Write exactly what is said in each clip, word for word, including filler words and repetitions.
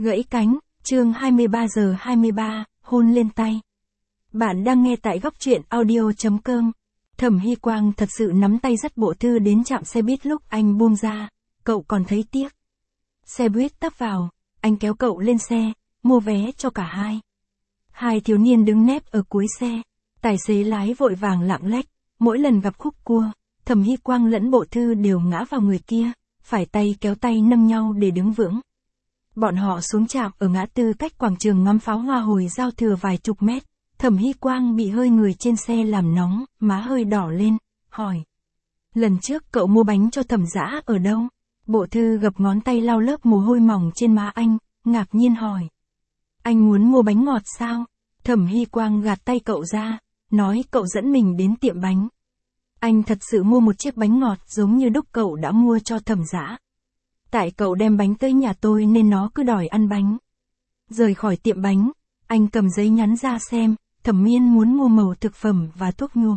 Gãy cánh, chương hai mươi ba giờ hai mươi ba, hôn lên tay. Bạn đang nghe tại góc truyện audio.com. Thẩm Hy Quang thật sự nắm tay dắt Bộ Thư đến trạm xe buýt lúc anh buông ra, cậu còn thấy tiếc. Xe buýt tấp vào, anh kéo cậu lên xe, mua vé cho cả hai. Hai thiếu niên đứng nép ở cuối xe, tài xế lái vội vàng lạng lách, mỗi lần gặp khúc cua, Thẩm Hy Quang lẫn Bộ Thư đều ngã vào người kia, phải tay kéo tay nâng nhau để đứng vững. Bọn họ xuống trạm ở ngã tư cách quảng trường ngắm pháo hoa hồi giao thừa vài chục mét. Thẩm Hy Quang bị hơi người trên xe làm nóng, má hơi đỏ lên, hỏi. Lần trước cậu mua bánh cho Thẩm Dã ở đâu? Bộ Thư gập ngón tay lau lớp mồ hôi mỏng trên má anh, ngạc nhiên hỏi. Anh muốn mua bánh ngọt sao? Thẩm Hy Quang gạt tay cậu ra, nói cậu dẫn mình đến tiệm bánh. Anh thật sự mua một chiếc bánh ngọt giống như đúc cậu đã mua cho Thẩm Dã. Tại cậu đem bánh tới nhà tôi nên nó cứ đòi ăn bánh. Rời khỏi tiệm bánh, anh cầm giấy nhắn ra xem, Thẩm Miên muốn mua màu thực phẩm và thuốc nhuộm.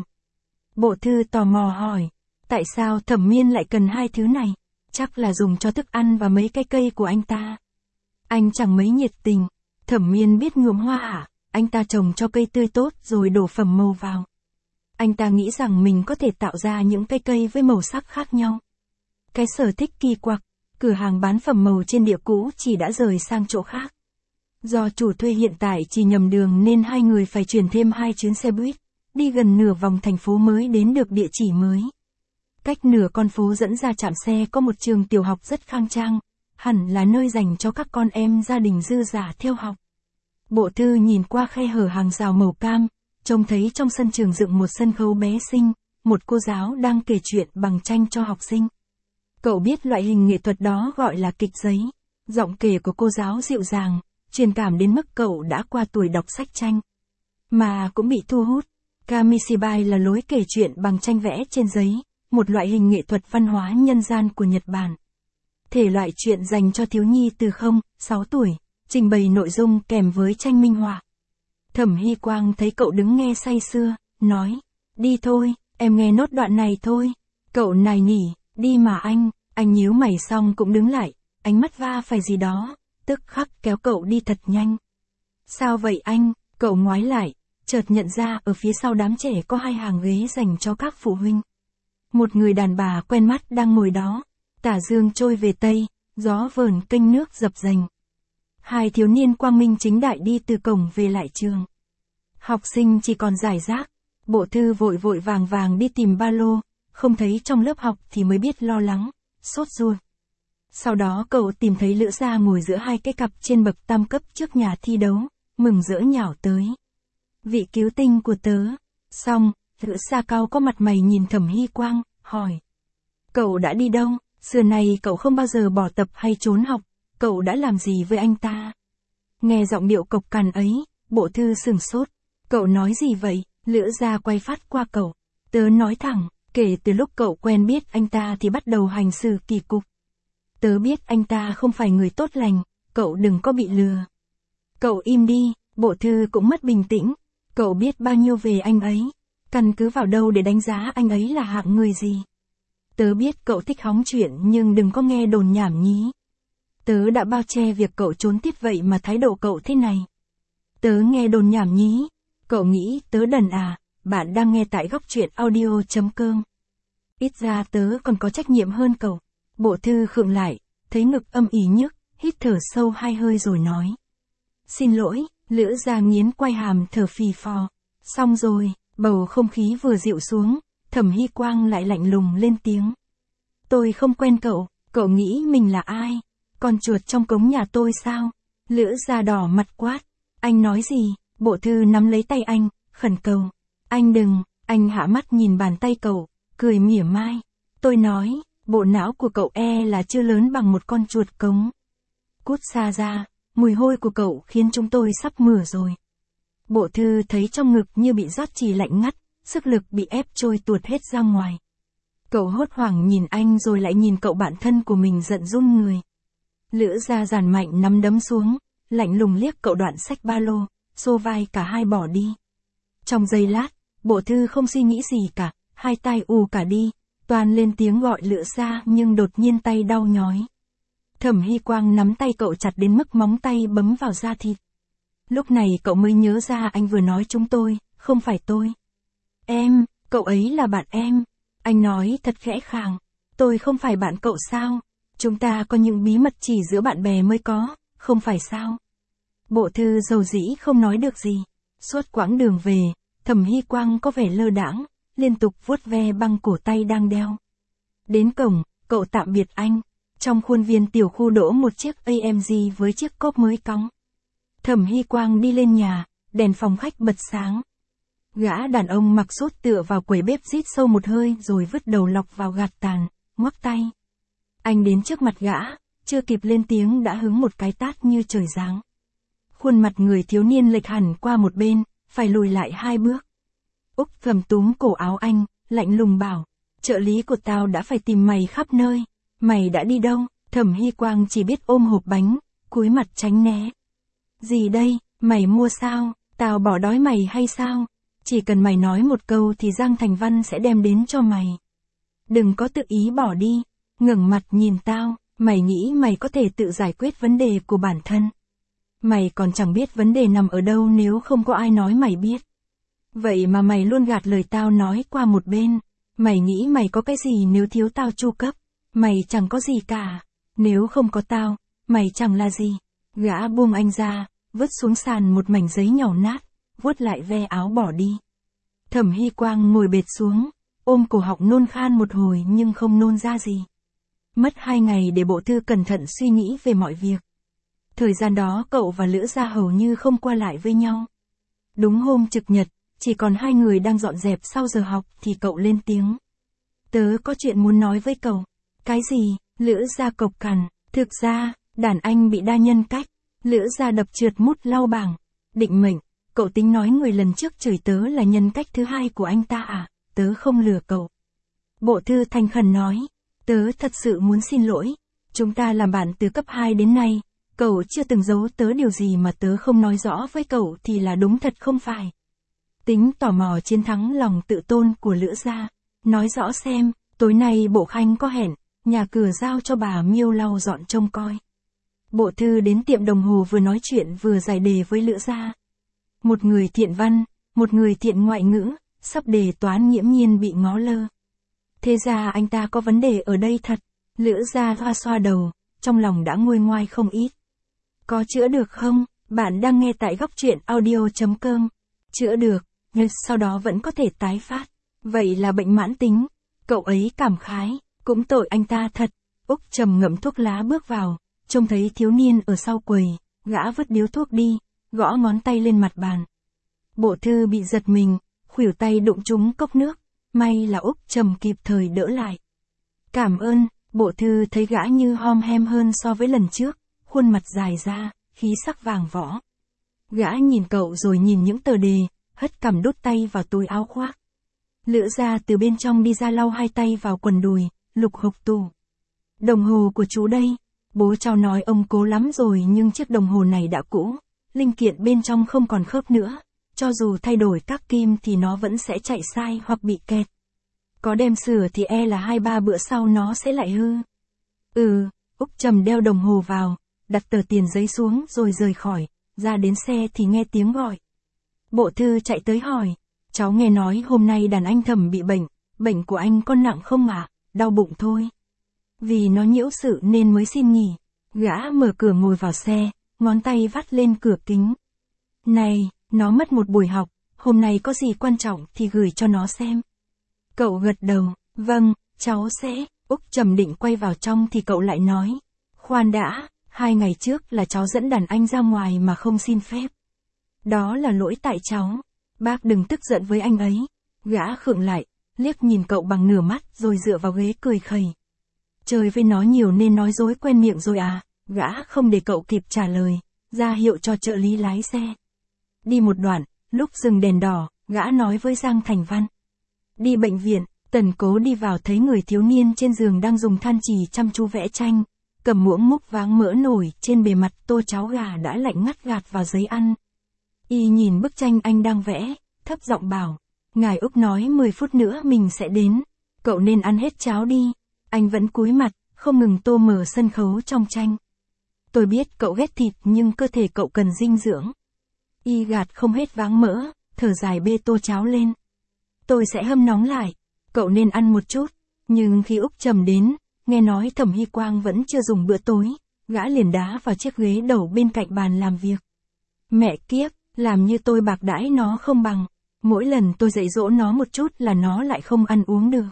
Bộ Thư tò mò hỏi, tại sao Thẩm Miên lại cần hai thứ này? Chắc là dùng cho thức ăn và mấy cái cây của anh ta. Anh chẳng mấy nhiệt tình. Thẩm Miên biết nhuộm hoa à? Anh ta trồng cho cây tươi tốt rồi đổ phẩm màu vào. Anh ta nghĩ rằng mình có thể tạo ra những cây cây với màu sắc khác nhau. Cái sở thích kỳ quặc, cửa hàng bán phẩm màu trên địa cũ chỉ đã rời sang chỗ khác. Do chủ thuê hiện tại chỉ nhầm đường nên hai người phải chuyển thêm hai chuyến xe buýt, đi gần nửa vòng thành phố mới đến được địa chỉ mới. Cách nửa con phố dẫn ra trạm xe có một trường tiểu học rất khang trang, hẳn là nơi dành cho các con em gia đình dư giả theo học. Bộ Thư nhìn qua khe hở hàng rào màu cam, trông thấy trong sân trường dựng một sân khấu bé xinh, một cô giáo đang kể chuyện bằng tranh cho học sinh. Cậu biết loại hình nghệ thuật đó gọi là kịch giấy. Giọng kể của cô giáo dịu dàng, truyền cảm đến mức cậu đã qua tuổi đọc sách tranh. Mà cũng bị thu hút. Kamishibai là lối kể chuyện bằng tranh vẽ trên giấy, một loại hình nghệ thuật văn hóa nhân gian của Nhật Bản. Thể loại chuyện dành cho thiếu nhi từ không đến sáu tuổi, trình bày nội dung kèm với tranh minh họa. Thẩm Hy Quang thấy cậu đứng nghe say sưa, nói, đi thôi, em nghe nốt đoạn này thôi. Cậu nài nỉ, đi mà anh, anh nhíu mày xong cũng đứng lại, ánh mắt va phải gì đó, tức khắc kéo cậu đi thật nhanh. Sao vậy anh? Cậu ngoái lại, chợt nhận ra ở phía sau đám trẻ có hai hàng ghế dành cho các phụ huynh. Một người đàn bà quen mắt đang ngồi đó, tà dương trôi về tây, gió vờn kênh nước dập dềnh. Hai thiếu niên quang minh chính đại đi từ cổng về lại trường. Học sinh chỉ còn rải rác, Bộ Thư vội vội vàng vàng đi tìm ba lô, không thấy trong lớp học thì mới biết lo lắng, sốt ruột. Sau đó cậu tìm thấy Lữ Gia ngồi giữa hai cái cặp trên bậc tam cấp trước nhà thi đấu, mừng rỡ nhào tới. Vị cứu tinh của tớ. Xong, Lữ Gia cao có mặt mày nhìn Thẩm Hy Quang, hỏi. Cậu đã đi đâu? Xưa này cậu không bao giờ bỏ tập hay trốn học, cậu đã làm gì với anh ta? Nghe giọng điệu cộc cằn ấy, Bộ Thư sửng sốt. Cậu nói gì vậy? Lữ Gia quay phát qua cậu. Tớ nói thẳng, kể từ lúc cậu quen biết anh ta thì bắt đầu hành xử kỳ cục. Tớ biết anh ta không phải người tốt lành, cậu đừng có bị lừa. Cậu im đi, Bộ Thư cũng mất bình tĩnh. Cậu biết bao nhiêu về anh ấy? Căn cứ vào đâu để đánh giá anh ấy là hạng người gì? Tớ biết cậu thích hóng chuyện nhưng đừng có nghe đồn nhảm nhí. Tớ đã bao che việc cậu trốn tiết vậy mà thái độ cậu thế này. Tớ nghe đồn nhảm nhí. Cậu nghĩ tớ đần à? Bạn đang nghe tại góc truyện audio.com. Ít ra tớ còn có trách nhiệm hơn cậu. Bộ Thư khựng lại, thấy ngực âm ỉ nhức, hít thở sâu hai hơi rồi nói. Xin lỗi, Lữ Gia nghiến quay hàm thở phì phò. Xong rồi, bầu không khí vừa dịu xuống, Thẩm Hy Quang lại lạnh lùng lên tiếng. Tôi không quen cậu, cậu nghĩ mình là ai? Con chuột trong cống nhà tôi sao? Lữ Gia đỏ mặt quát. Anh nói gì? Bộ Thư nắm lấy tay anh, khẩn cầu. Anh đừng, anh hạ mắt nhìn bàn tay cậu, cười mỉa mai. Tôi nói, bộ não của cậu e là chưa lớn bằng một con chuột cống. Cút xa ra, mùi hôi của cậu khiến chúng tôi sắp mửa rồi. Bộ Thư thấy trong ngực như bị rót chì lạnh ngắt, sức lực bị ép trôi tuột hết ra ngoài. Cậu hốt hoảng nhìn anh rồi lại nhìn cậu bạn thân của mình giận run người. Lữ Gia giàn mạnh nắm đấm xuống, lạnh lùng liếc cậu đoạn xách ba lô, xô vai cả hai bỏ đi. Trong giây lát, Bộ Thư không suy nghĩ gì cả, hai tay ù cả đi, toàn lên tiếng gọi Lữ Gia nhưng đột nhiên tay đau nhói. Thẩm Hy Quang nắm tay cậu chặt đến mức móng tay bấm vào da thịt. Lúc này cậu mới nhớ ra anh vừa nói chúng tôi, không phải tôi. Em, cậu ấy là bạn em. Anh nói thật khẽ khàng. Tôi không phải bạn cậu sao? Chúng ta có những bí mật chỉ giữa bạn bè mới có, không phải sao? Bộ Thư dầu dĩ không nói được gì. Suốt quãng đường về, Thẩm Hy Quang có vẻ lơ đãng, liên tục vuốt ve băng cổ tay đang đeo. Đến cổng, cậu tạm biệt anh. Trong khuôn viên tiểu khu đỗ một chiếc a em giê với chiếc cốp mới cong. Thẩm Hy Quang đi lên nhà, đèn phòng khách bật sáng. Gã đàn ông mặc sút tựa vào quầy bếp rít sâu một hơi rồi vứt đầu lọc vào gạt tàn, ngoắc tay. Anh đến trước mặt gã, chưa kịp lên tiếng đã hứng một cái tát như trời giáng. Khuôn mặt người thiếu niên lệch hẳn qua một bên, phải lùi lại hai bước. Úc cầm túm cổ áo anh, lạnh lùng bảo, trợ lý của tao đã phải tìm mày khắp nơi, mày đã đi đâu? Thẩm Hy Quang chỉ biết ôm hộp bánh, cúi mặt tránh né. Gì đây, mày mua sao, tao bỏ đói mày hay sao? Chỉ cần mày nói một câu thì Giang Thành Văn sẽ đem đến cho mày. Đừng có tự ý bỏ đi, ngẩng mặt nhìn tao, mày nghĩ mày có thể tự giải quyết vấn đề của bản thân. Mày còn chẳng biết vấn đề nằm ở đâu nếu không có ai nói mày biết. Vậy mà mày luôn gạt lời tao nói qua một bên. Mày nghĩ mày có cái gì nếu thiếu tao chu cấp. Mày chẳng có gì cả. Nếu không có tao, mày chẳng là gì. Gã buông anh ra, vứt xuống sàn một mảnh giấy nhỏ nát, vuốt lại ve áo bỏ đi. Thẩm Hy Quang ngồi bệt xuống, ôm cổ họng nôn khan một hồi nhưng không nôn ra gì. Mất hai ngày để Bộ Thư cẩn thận suy nghĩ về mọi việc. Thời gian đó cậu và Lữ Gia hầu như không qua lại với nhau. Đúng hôm trực nhật, chỉ còn hai người đang dọn dẹp sau giờ học thì cậu lên tiếng. Tớ có chuyện muốn nói với cậu. Cái gì? Lữ Gia cộc cằn. Thực ra, đàn anh bị đa nhân cách. Lữ Gia đập trượt mút lau bảng. Định mệnh, cậu tính nói người lần trước chửi tớ là nhân cách thứ hai của anh ta à? Tớ không lừa cậu. Bộ Thư thành khẩn nói. Tớ thật sự muốn xin lỗi. Chúng ta làm bạn từ cấp hai đến nay. Cậu chưa từng giấu tớ điều gì mà tớ không nói rõ với cậu thì là đúng thật không phải. Tính tò mò chiến thắng lòng tự tôn của Lữ Gia. Nói rõ xem, tối nay Bộ Khanh có hẹn, nhà cửa giao cho bà Miêu lau dọn trông coi. Bộ Thư đến tiệm đồng hồ vừa nói chuyện vừa giải đề với Lữ Gia. Một người thiện văn, một người thiện ngoại ngữ, sắp đề toán nghiễm nhiên bị ngó lơ. Thế ra anh ta có vấn đề ở đây thật. Lữ Gia xoa xoa đầu, trong lòng đã nguôi ngoai không ít. Có chữa được không? Bạn đang nghe tại góc truyện audio chấm com. Chữa được, nhưng sau đó vẫn có thể tái phát. Vậy là bệnh mãn tính. Cậu ấy cảm khái, cũng tội anh ta thật. Úc trầm ngậm thuốc lá bước vào, trông thấy thiếu niên ở sau quầy, gã vứt điếu thuốc đi, gõ ngón tay lên mặt bàn. Bộ Thư bị giật mình, khuỷu tay đụng trúng cốc nước, may là Úc trầm kịp thời đỡ lại. Cảm ơn. Bộ Thư thấy gã như hom hem hơn so với lần trước, khuôn mặt dài ra, khí sắc vàng võ. Gã nhìn cậu rồi nhìn những tờ đề, hất cằm đút tay vào túi áo khoác. Lữ Gia từ bên trong đi ra lau hai tay vào quần đùi, lục hộc tủ. Đồng hồ của chú đây. Bố cháu nói ông cố lắm rồi nhưng chiếc đồng hồ này đã cũ, linh kiện bên trong không còn khớp nữa. Cho dù thay đổi các kim thì nó vẫn sẽ chạy sai hoặc bị kẹt. Có đem sửa thì e là hai ba bữa sau nó sẽ lại hư. Ừ, Úc trầm đeo đồng hồ vào, đặt tờ tiền giấy xuống rồi rời khỏi, ra đến xe thì nghe tiếng gọi. Bộ Thư chạy tới hỏi, cháu nghe nói hôm nay đàn anh Thẩm bị bệnh, bệnh của anh có nặng không ạ? À? Đau bụng thôi. Vì nó nhiễu sự nên mới xin nghỉ. Gã mở cửa ngồi vào xe, ngón tay vắt lên cửa kính. Này, nó mất một buổi học, hôm nay có gì quan trọng thì gửi cho nó xem. Cậu gật đầu, vâng, cháu sẽ. Úc trầm định quay vào trong thì cậu lại nói. Khoan đã, hai ngày trước là cháu dẫn đàn anh ra ngoài mà không xin phép. Đó là lỗi tại cháu. Bác đừng tức giận với anh ấy. Gã khựng lại, liếc nhìn cậu bằng nửa mắt rồi dựa vào ghế cười khẩy. Chơi với nó nhiều nên nói dối quen miệng rồi à? Gã không để cậu kịp trả lời, ra hiệu cho trợ lý lái xe. Đi một đoạn, lúc dừng đèn đỏ, gã nói với Giang Thành Văn. Đi bệnh viện. Tần Cố đi vào thấy người thiếu niên trên giường đang dùng than chì chăm chú vẽ tranh, cầm muỗng múc váng mỡ nổi trên bề mặt tô cháo gà đã lạnh ngắt gạt vào giấy ăn. Y nhìn bức tranh anh đang vẽ, thấp giọng bảo, ngài Úc nói mười phút nữa mình sẽ đến, cậu nên ăn hết cháo đi. Anh vẫn cúi mặt, không ngừng tô mờ sân khấu trong tranh. Tôi biết cậu ghét thịt nhưng cơ thể cậu cần dinh dưỡng. Y gạt không hết váng mỡ, thở dài bê tô cháo lên. Tôi sẽ hâm nóng lại, cậu nên ăn một chút. Nhưng khi Úc Trầm đến, nghe nói Thẩm Hy Quang vẫn chưa dùng bữa tối, gã liền đá vào chiếc ghế đầu bên cạnh bàn làm việc. Mẹ kiếp, làm như tôi bạc đãi nó không bằng. Mỗi lần tôi dạy dỗ nó một chút là nó lại không ăn uống được.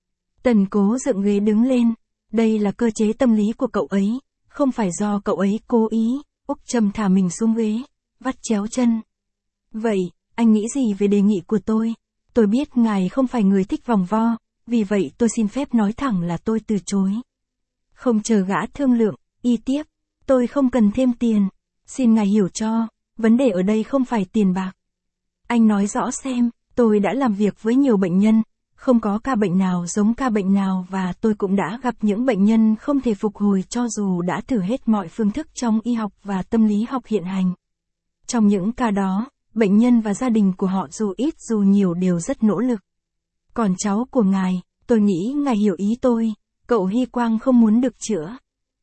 Tần Cố dựng ghế đứng lên. Đây là cơ chế tâm lý của cậu ấy, không phải do cậu ấy cố ý. Úc Trầm thả mình xuống ghế, vắt chéo chân. Vậy, anh nghĩ gì về đề nghị của tôi? Tôi biết ngài không phải người thích vòng vo, vì vậy tôi xin phép nói thẳng là tôi từ chối. Không chờ gã thương lượng, Y tiếp. Tôi không cần thêm tiền. Xin ngài hiểu cho, vấn đề ở đây không phải tiền bạc. Anh nói rõ xem, tôi đã làm việc với nhiều bệnh nhân, không có ca bệnh nào giống ca bệnh nào và tôi cũng đã gặp những bệnh nhân không thể phục hồi cho dù đã thử hết mọi phương thức trong y học và tâm lý học hiện hành. Trong những ca đó, bệnh nhân và gia đình của họ dù ít dù nhiều đều rất nỗ lực. Còn cháu của ngài, tôi nghĩ ngài hiểu ý tôi, cậu Hy Quang không muốn được chữa.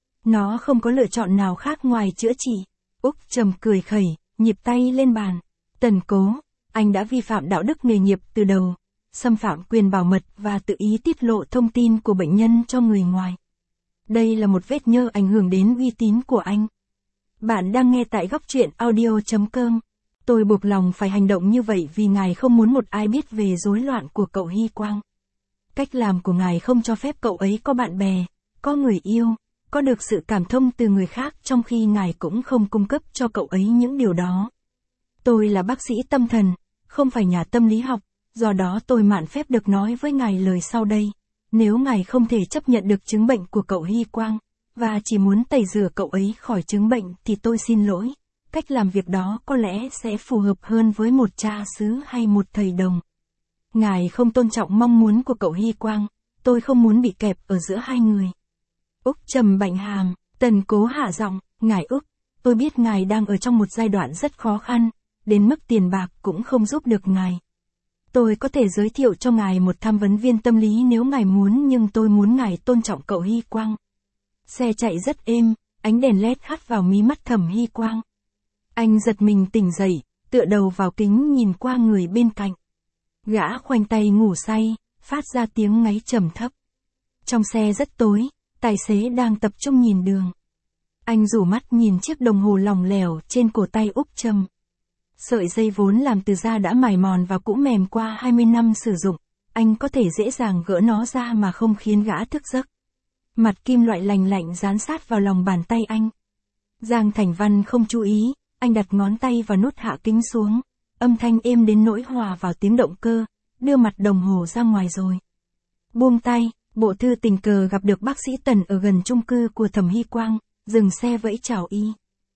Nó không có lựa chọn nào khác ngoài chữa trị. Úc Trầm cười khẩy, nhịp tay lên bàn. Tần Cố, anh đã vi phạm đạo đức nghề nghiệp từ đầu, xâm phạm quyền bảo mật và tự ý tiết lộ thông tin của bệnh nhân cho người ngoài. Đây là một vết nhơ ảnh hưởng đến uy tín của anh. Bạn đang nghe tại góc truyện audio chấm com. Tôi buộc lòng phải hành động như vậy vì ngài không muốn một ai biết về rối loạn của cậu Hy Quang. Cách làm của ngài không cho phép cậu ấy có bạn bè, có người yêu, có được sự cảm thông từ người khác trong khi ngài cũng không cung cấp cho cậu ấy những điều đó. Tôi là bác sĩ tâm thần, không phải nhà tâm lý học, do đó tôi mạn phép được nói với ngài lời sau đây. Nếu ngài không thể chấp nhận được chứng bệnh của cậu Hy Quang, và chỉ muốn tẩy rửa cậu ấy khỏi chứng bệnh thì tôi xin lỗi. Cách làm việc đó có lẽ sẽ phù hợp hơn với một cha xứ hay một thầy đồng. Ngài không tôn trọng mong muốn của cậu Hy Quang, tôi không muốn bị kẹp ở giữa hai người. Úc Trầm bạnh hàm, Tần Cố hạ giọng, ngài Úc, tôi biết ngài đang ở trong một giai đoạn rất khó khăn, đến mức tiền bạc cũng không giúp được ngài. Tôi có thể giới thiệu cho ngài một tham vấn viên tâm lý nếu ngài muốn nhưng tôi muốn ngài tôn trọng cậu Hy Quang. Xe chạy rất êm, ánh đèn led hắt vào mí mắt Thẩm Hy Quang. Anh giật mình tỉnh dậy, tựa đầu vào kính nhìn qua người bên cạnh. Gã khoanh tay ngủ say, phát ra tiếng ngáy trầm thấp. Trong xe rất tối, tài xế đang tập trung nhìn đường. Anh rủ mắt nhìn chiếc đồng hồ lỏng lẻo trên cổ tay Úc Trầm. Sợi dây vốn làm từ da đã mài mòn và cũ mềm qua hai mươi năm sử dụng, anh có thể dễ dàng gỡ nó ra mà không khiến gã thức giấc. Mặt kim loại lành lạnh dán sát vào lòng bàn tay anh. Giang Thành Văn không chú ý, anh đặt ngón tay vào nút hạ kính xuống, âm thanh êm đến nỗi hòa vào tiếng động cơ, đưa mặt đồng hồ ra ngoài rồi. Buông tay, bộ thư tình cờ gặp được bác sĩ Tần ở gần chung cư của Thẩm Hy Quang, dừng xe vẫy chào y.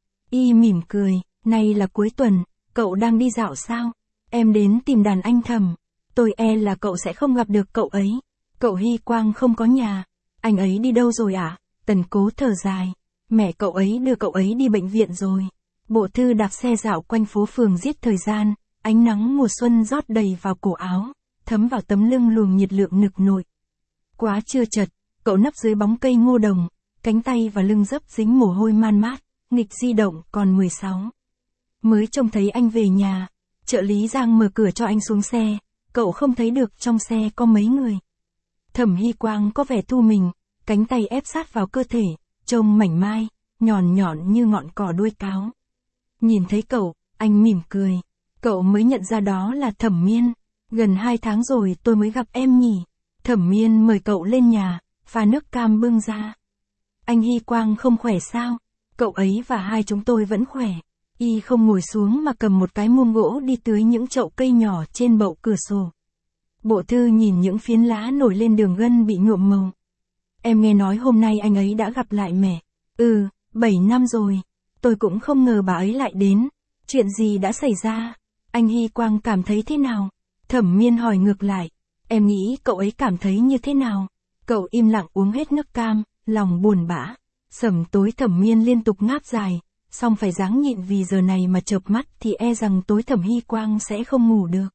Y mỉm cười, nay là cuối tuần, cậu đang đi dạo sao? Em đến tìm đàn anh Thẩm, tôi e là cậu sẽ không gặp được cậu ấy. Cậu Hy Quang không có nhà, anh ấy đi đâu rồi ạ? À? Tần Cố thở dài, mẹ cậu ấy đưa cậu ấy đi bệnh viện rồi. Bộ thư đạp xe dạo quanh phố phường giết thời gian, ánh nắng mùa xuân rót đầy vào cổ áo, thấm vào tấm lưng luồng nhiệt lượng nực nội. Quá trưa chật, cậu nấp dưới bóng cây ngô đồng, cánh tay và lưng dấp dính mồ hôi man mát, nghịch di động còn mười sáu. Mới trông thấy anh về nhà, trợ lý Giang mở cửa cho anh xuống xe, cậu không thấy được trong xe có mấy người. Thẩm Hy Quang có vẻ thu mình, cánh tay ép sát vào cơ thể, trông mảnh mai, nhọn nhọn như ngọn cỏ đuôi cáo. Nhìn thấy cậu, anh mỉm cười. Cậu mới nhận ra đó là Thẩm Miên. Gần hai tháng rồi tôi mới gặp em nhỉ. Thẩm Miên mời cậu lên nhà, pha nước cam bưng ra. Anh Hy Quang không khỏe sao? Cậu ấy và hai chúng tôi vẫn khỏe. Y không ngồi xuống mà cầm một cái muông gỗ đi tưới những chậu cây nhỏ trên bậu cửa sổ. Bộ thư nhìn những phiến lá nổi lên đường gân bị nhuộm màu. Em nghe nói hôm nay anh ấy đã gặp lại mẹ. Ừ, bảy năm rồi. Tôi cũng không ngờ bà ấy lại đến. Chuyện gì đã xảy ra? Anh Hy Quang cảm thấy thế nào? Thẩm Miên hỏi ngược lại. Em nghĩ cậu ấy cảm thấy như thế nào? Cậu im lặng uống hết nước cam, lòng buồn bã. Sẩm tối Thẩm Miên liên tục ngáp dài, song phải ráng nhịn vì giờ này mà chợp mắt thì e rằng tối Thẩm Hy Quang sẽ không ngủ được.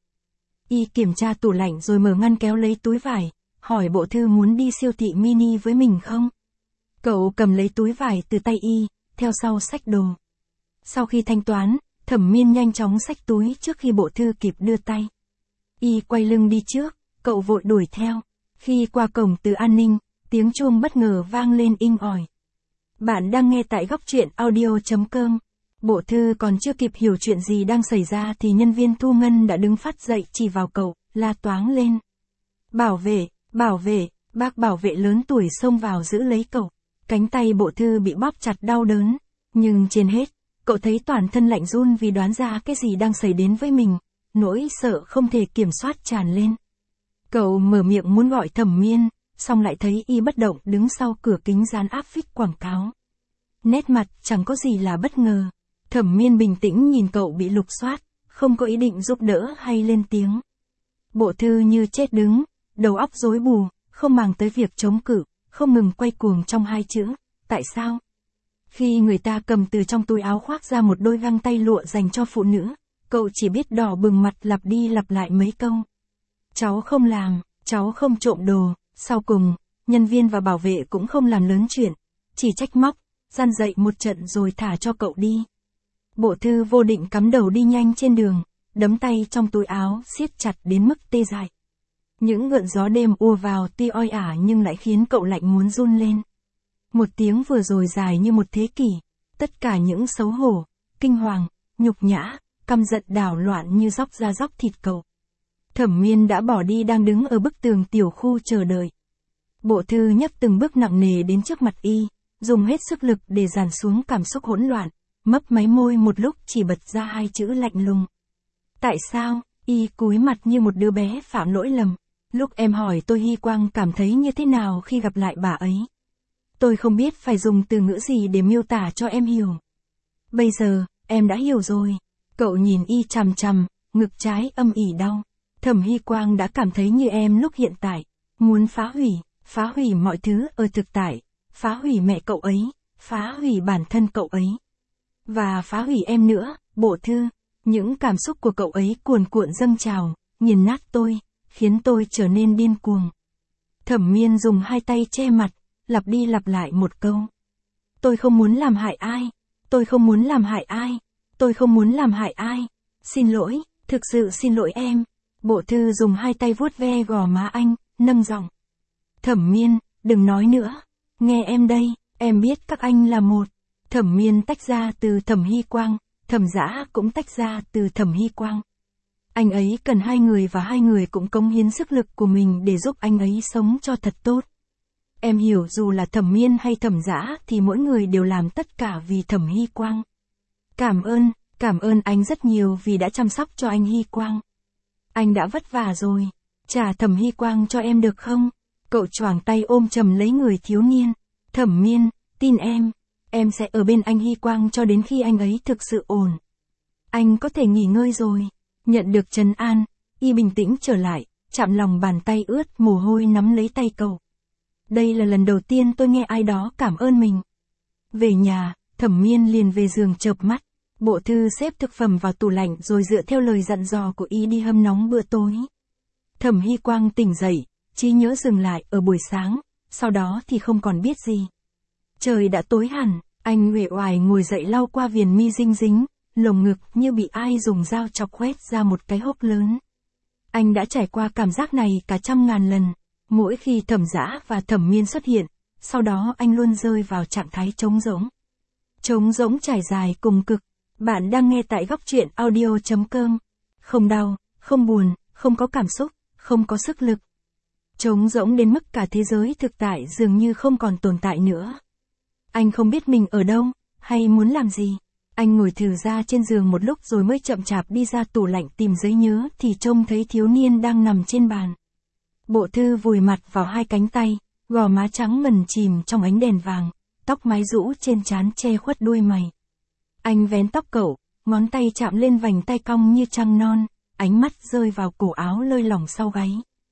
Y kiểm tra tủ lạnh rồi mở ngăn kéo lấy túi vải, hỏi bộ thư muốn đi siêu thị mini với mình không? Cậu cầm lấy túi vải từ tay y, theo sau xách đồ. Sau khi thanh toán, Thẩm Miên nhanh chóng xách túi trước khi bộ thư kịp đưa tay. Y quay lưng đi trước, cậu vội đuổi theo. Khi qua cổng từ an ninh, tiếng chuông bất ngờ vang lên inh ỏi. Bạn đang nghe tại góc truyện audio chấm com. Bộ thư còn chưa kịp hiểu chuyện gì đang xảy ra thì nhân viên thu ngân đã đứng phát dậy chỉ vào cậu, la toáng lên. Bảo vệ, bảo vệ, bác bảo vệ lớn tuổi xông vào giữ lấy cậu. Cánh tay bộ thư bị bóp chặt đau đớn. Nhưng trên hết, cậu thấy toàn thân lạnh run vì đoán ra cái gì đang xảy đến với mình. Nỗi sợ không thể kiểm soát tràn lên. Cậu mở miệng muốn gọi Thẩm Miên, xong lại thấy y bất động đứng sau cửa kính dán áp phích quảng cáo. Nét mặt chẳng có gì là bất ngờ. Thẩm Miên bình tĩnh nhìn cậu bị lục soát, không có ý định giúp đỡ hay lên tiếng. Bộ thư như chết đứng, đầu óc rối bù, không màng tới việc chống cự, không ngừng quay cuồng trong hai chữ, tại sao? Khi người ta cầm từ trong túi áo khoác ra một đôi găng tay lụa dành cho phụ nữ, cậu chỉ biết đỏ bừng mặt lặp đi lặp lại mấy câu. Cháu không làm, cháu không trộm đồ, sau cùng, nhân viên và bảo vệ cũng không làm lớn chuyện, chỉ trách móc, gian dậy một trận rồi thả cho cậu đi. Bộ thư vô định cắm đầu đi nhanh trên đường, đấm tay trong túi áo siết chặt đến mức tê dại. Những ngợn gió đêm ùa vào tuy oi ả nhưng lại khiến cậu lạnh muốn run lên. Một tiếng vừa rồi dài như một thế kỷ, tất cả những xấu hổ, kinh hoàng, nhục nhã, căm giận đảo loạn như róc ra róc thịt cậu. Thẩm Miên đã bỏ đi đang đứng ở bức tường tiểu khu chờ đợi. Bộ thư nhấc từng bước nặng nề đến trước mặt y, dùng hết sức lực để dàn xuống cảm xúc hỗn loạn, mấp máy môi một lúc chỉ bật ra hai chữ lạnh lùng. Tại sao? Y cúi mặt như một đứa bé phạm lỗi lầm. Lúc em hỏi tôi Hy Quang cảm thấy như thế nào khi gặp lại bà ấy. Tôi không biết phải dùng từ ngữ gì để miêu tả cho em hiểu. Bây giờ, em đã hiểu rồi. Cậu nhìn y chằm chằm, ngực trái âm ỉ đau. Thẩm Hy Quang đã cảm thấy như em lúc hiện tại, muốn phá hủy, phá hủy mọi thứ ở thực tại, phá hủy mẹ cậu ấy, phá hủy bản thân cậu ấy. Và phá hủy em nữa, bộ thư. Những cảm xúc của cậu ấy cuồn cuộn dâng trào, nghiền nát tôi, khiến tôi trở nên điên cuồng. Thẩm Miên dùng hai tay che mặt, lặp đi lặp lại một câu. Tôi không muốn làm hại ai, tôi không muốn làm hại ai, tôi không muốn làm hại ai. Xin lỗi, thực sự xin lỗi em. Bộ thư dùng hai tay vuốt ve gò má anh, nâng giọng. Thẩm Miên, đừng nói nữa. Nghe em đây, em biết các anh là một. Thẩm Miên tách ra từ Thẩm Hy Quang, Thẩm Dã cũng tách ra từ Thẩm Hy Quang. Anh ấy cần hai người và hai người cũng cống hiến sức lực của mình để giúp anh ấy sống cho thật tốt. Em hiểu dù là Thẩm Miên hay Thẩm Dã thì mỗi người đều làm tất cả vì Thẩm Hy Quang. Cảm ơn, cảm ơn anh rất nhiều vì đã chăm sóc cho anh Hy Quang. Anh đã vất vả rồi, trả Thẩm Hy Quang cho em được không? Cậu choàng tay ôm chầm lấy người thiếu niên. Thẩm Miên, tin em, em sẽ ở bên anh Hy Quang cho đến khi anh ấy thực sự ổn. Anh có thể nghỉ ngơi rồi. Nhận được trấn an, y bình tĩnh trở lại, chạm lòng bàn tay ướt mồ hôi nắm lấy tay cậu. Đây là lần đầu tiên tôi nghe ai đó cảm ơn mình. Về nhà, Thẩm Miên liền về giường chợp mắt. Bộ thư xếp thực phẩm vào tủ lạnh rồi dựa theo lời dặn dò của y đi hâm nóng bữa tối. Thẩm Hy Quang tỉnh dậy, trí nhớ dừng lại ở buổi sáng, sau đó thì không còn biết gì. Trời đã tối hẳn, anh uể oải ngồi dậy lau qua viền mi dinh dính, lồng ngực như bị ai dùng dao chọc khoét ra một cái hốc lớn. Anh đã trải qua cảm giác này cả trăm ngàn lần, mỗi khi Thẩm Dã và Thẩm Miên xuất hiện, sau đó anh luôn rơi vào trạng thái trống rỗng. Trống rỗng trải dài cùng cực. Bạn đang nghe tại góc truyện audio chấm com. Không đau, không buồn, không có cảm xúc, không có sức lực. Trống rỗng đến mức cả thế giới thực tại dường như không còn tồn tại nữa. Anh không biết mình ở đâu, hay muốn làm gì. Anh ngồi thử ra trên giường một lúc rồi mới chậm chạp đi ra tủ lạnh tìm giấy nhớ thì trông thấy thiếu niên đang nằm trên bàn. Bộ thư vùi mặt vào hai cánh tay, gò má trắng ngần chìm trong ánh đèn vàng, tóc mái rũ trên trán che khuất đuôi mày. Anh vén tóc cậu, ngón tay chạm lên vành tay cong như trăng non, ánh mắt rơi vào cổ áo lơi lỏng sau gáy.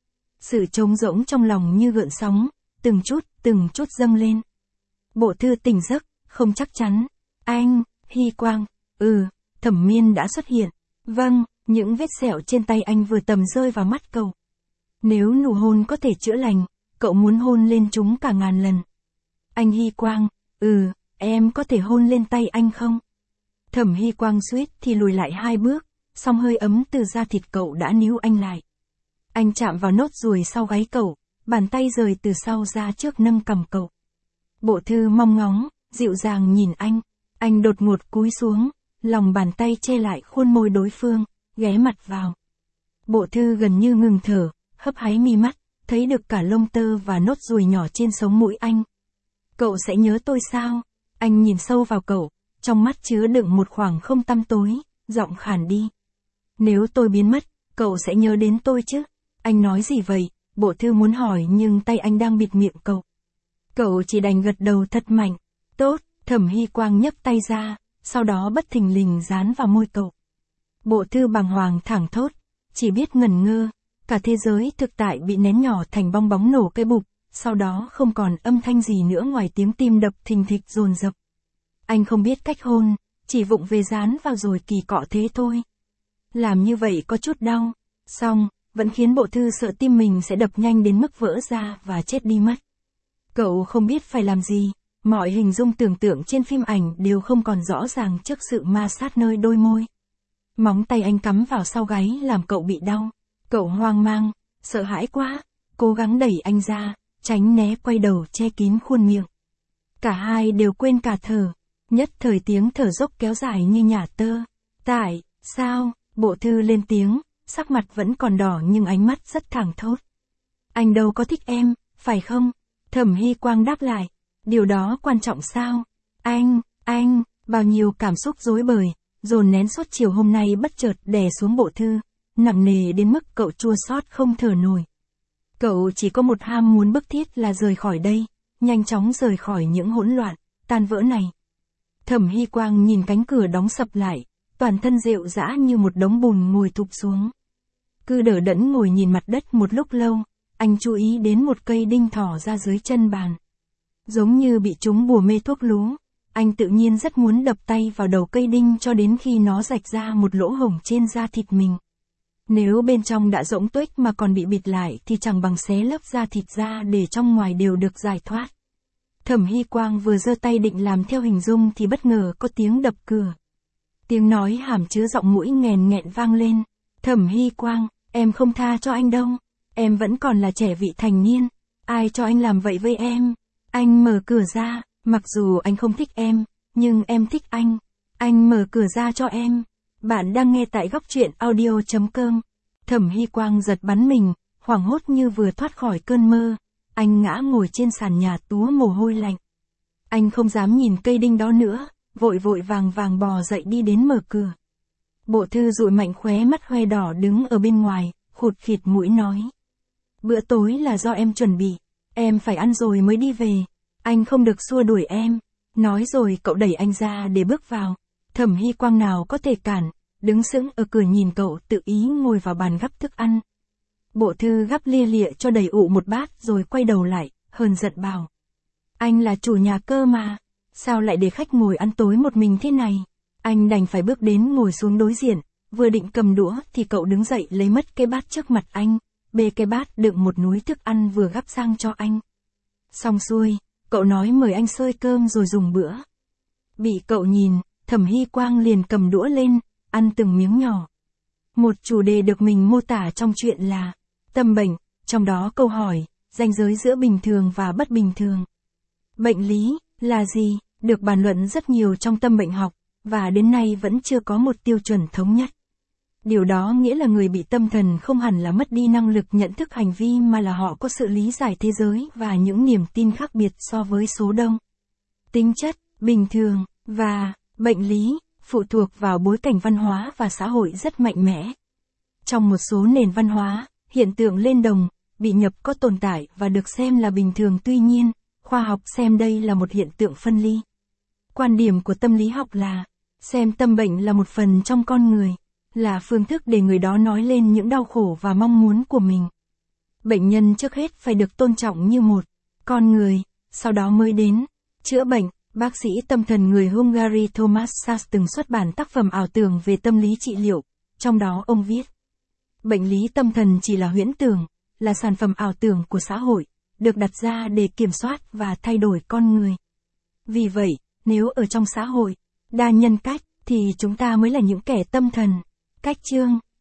Sự trống rỗng trong lòng như gợn sóng, từng chút, từng chút dâng lên. Bộ thư tỉnh giấc, không chắc chắn. Anh, Hy Quang, ừ, Thẩm Miên đã xuất hiện. Vâng, những vết sẹo trên tay anh vừa tầm rơi vào mắt cậu. Nếu nụ hôn có thể chữa lành, cậu muốn hôn lên chúng cả ngàn lần. Anh Hy Quang, ừ, em có thể hôn lên tay anh không? Thẩm Hy Quang suýt thì lùi lại hai bước, song hơi ấm từ da thịt cậu đã níu anh lại. Anh chạm vào nốt ruồi sau gáy cậu, bàn tay rời từ sau ra trước nâng cằm cậu. Bộ Thư mong ngóng, dịu dàng nhìn anh, anh đột ngột cúi xuống, lòng bàn tay che lại khuôn môi đối phương, ghé mặt vào. Bộ Thư gần như ngừng thở, hấp háy mi mắt, thấy được cả lông tơ và nốt ruồi nhỏ trên sống mũi anh. Cậu sẽ nhớ tôi sao? Anh nhìn sâu vào cậu, trong mắt chứa đựng một khoảng không tăm tối, giọng khàn đi. Nếu tôi biến mất, cậu sẽ nhớ đến tôi chứ? Anh nói gì vậy? Bộ Thư muốn hỏi nhưng tay anh đang bịt miệng cậu. Cậu chỉ đành gật đầu thật mạnh. Tốt, Thẩm Hy Quang nhấc tay ra, sau đó bất thình lình dán vào môi cậu. Bộ Thư bàng hoàng thảng thốt, chỉ biết ngẩn ngơ, cả thế giới thực tại bị nén nhỏ thành bong bóng nổ cái bụp, sau đó không còn âm thanh gì nữa ngoài tiếng tim đập thình thịch dồn dập. Anh không biết cách hôn, chỉ vụng về dán vào rồi kỳ cọ thế thôi. Làm như vậy có chút đau, song vẫn khiến Bộ Thư sợ tim mình sẽ đập nhanh đến mức vỡ ra và chết đi mất. Cậu không biết phải làm gì, mọi hình dung tưởng tượng trên phim ảnh đều không còn rõ ràng trước sự ma sát nơi đôi môi. Móng tay anh cắm vào sau gáy làm cậu bị đau. Cậu hoang mang, sợ hãi quá, cố gắng đẩy anh ra, tránh né quay đầu che kín khuôn miệng. Cả hai đều quên cả thở, nhất thời tiếng thở dốc kéo dài như nhả tơ. Tại sao? Bộ Thư lên tiếng, sắc mặt vẫn còn đỏ nhưng ánh mắt rất thẳng thốt. Anh đâu có thích em, phải không? Thẩm Hy Quang đáp lại, điều đó quan trọng sao? Anh, anh, bao nhiêu cảm xúc rối bời, dồn nén suốt chiều hôm nay bất chợt đè xuống Bộ Thư, nặng nề đến mức cậu chua xót không thở nổi. Cậu chỉ có một ham muốn bức thiết là rời khỏi đây, nhanh chóng rời khỏi những hỗn loạn, tan vỡ này. Thẩm Hy Quang nhìn cánh cửa đóng sập lại, toàn thân rệu rã như một đống bùn ngồi thụp xuống. Cứ đờ đẫn ngồi nhìn mặt đất một lúc lâu, anh chú ý đến một cây đinh thỏ ra dưới chân bàn. Giống như bị trúng bùa mê thuốc lú, anh tự nhiên rất muốn đập tay vào đầu cây đinh cho đến khi nó rạch ra một lỗ hổng trên da thịt mình. Nếu bên trong đã rỗng tuếch mà còn bị bịt lại thì chẳng bằng xé lớp da thịt ra để trong ngoài đều được giải thoát. Thẩm Hy Quang vừa giơ tay định làm theo hình dung thì bất ngờ có tiếng đập cửa. Tiếng nói hàm chứa giọng mũi nghèn nghẹn vang lên. Thẩm Hy Quang, em không tha cho anh đâu. Em vẫn còn là trẻ vị thành niên. Ai cho anh làm vậy với em? Anh mở cửa ra, mặc dù anh không thích em, nhưng em thích anh. Anh mở cửa ra cho em. Bạn đang nghe tại góc truyện audio chấm com. Thẩm Hy Quang giật bắn mình, hoảng hốt như vừa thoát khỏi cơn mơ. Anh ngã ngồi trên sàn nhà túa mồ hôi lạnh. Anh không dám nhìn cây đinh đó nữa, vội vội vàng vàng bò dậy đi đến mở cửa. Bộ Thư dụi mạnh khóe mắt hoe đỏ đứng ở bên ngoài, khụt khịt mũi nói. Bữa tối là do em chuẩn bị, em phải ăn rồi mới đi về, anh không được xua đuổi em. Nói rồi cậu đẩy anh ra để bước vào. Thẩm Hy Quang nào có thể cản, đứng sững ở cửa nhìn cậu tự ý ngồi vào bàn gắp thức ăn. Bộ Thư gắp lia lịa cho đầy ụ một bát rồi quay đầu lại, hờn giận bảo. Anh là chủ nhà cơ mà, sao lại để khách ngồi ăn tối một mình thế này? Anh đành phải bước đến ngồi xuống đối diện, vừa định cầm đũa thì cậu đứng dậy lấy mất cái bát trước mặt anh, bê cái bát đựng một núi thức ăn vừa gắp sang cho anh. Xong xuôi, cậu nói mời anh xơi cơm rồi dùng bữa. Bị cậu nhìn, Thẩm Hy Quang liền cầm đũa lên, ăn từng miếng nhỏ. Một chủ đề được mình mô tả trong chuyện là tâm bệnh, trong đó câu hỏi, ranh giới giữa bình thường và bất bình thường. Bệnh lý là gì, được bàn luận rất nhiều trong tâm bệnh học, và đến nay vẫn chưa có một tiêu chuẩn thống nhất. Điều đó nghĩa là người bị tâm thần không hẳn là mất đi năng lực nhận thức hành vi mà là họ có sự lý giải thế giới và những niềm tin khác biệt so với số đông. Tính chất, bình thường, và bệnh lý, phụ thuộc vào bối cảnh văn hóa và xã hội rất mạnh mẽ. Trong một số nền văn hóa, hiện tượng lên đồng, bị nhập có tồn tại và được xem là bình thường, tuy nhiên, khoa học xem đây là một hiện tượng phân ly. Quan điểm của tâm lý học là, xem tâm bệnh là một phần trong con người, là phương thức để người đó nói lên những đau khổ và mong muốn của mình. Bệnh nhân trước hết phải được tôn trọng như một con người, sau đó mới đến chữa bệnh. Bác sĩ tâm thần người Hungary Thomas Sachs từng xuất bản tác phẩm ảo tưởng về tâm lý trị liệu, trong đó ông viết: bệnh lý tâm thần chỉ là huyễn tưởng, là sản phẩm ảo tưởng của xã hội, được đặt ra để kiểm soát và thay đổi con người. Vì vậy, nếu ở trong xã hội đa nhân cách, thì chúng ta mới là những kẻ tâm thần. Cách chương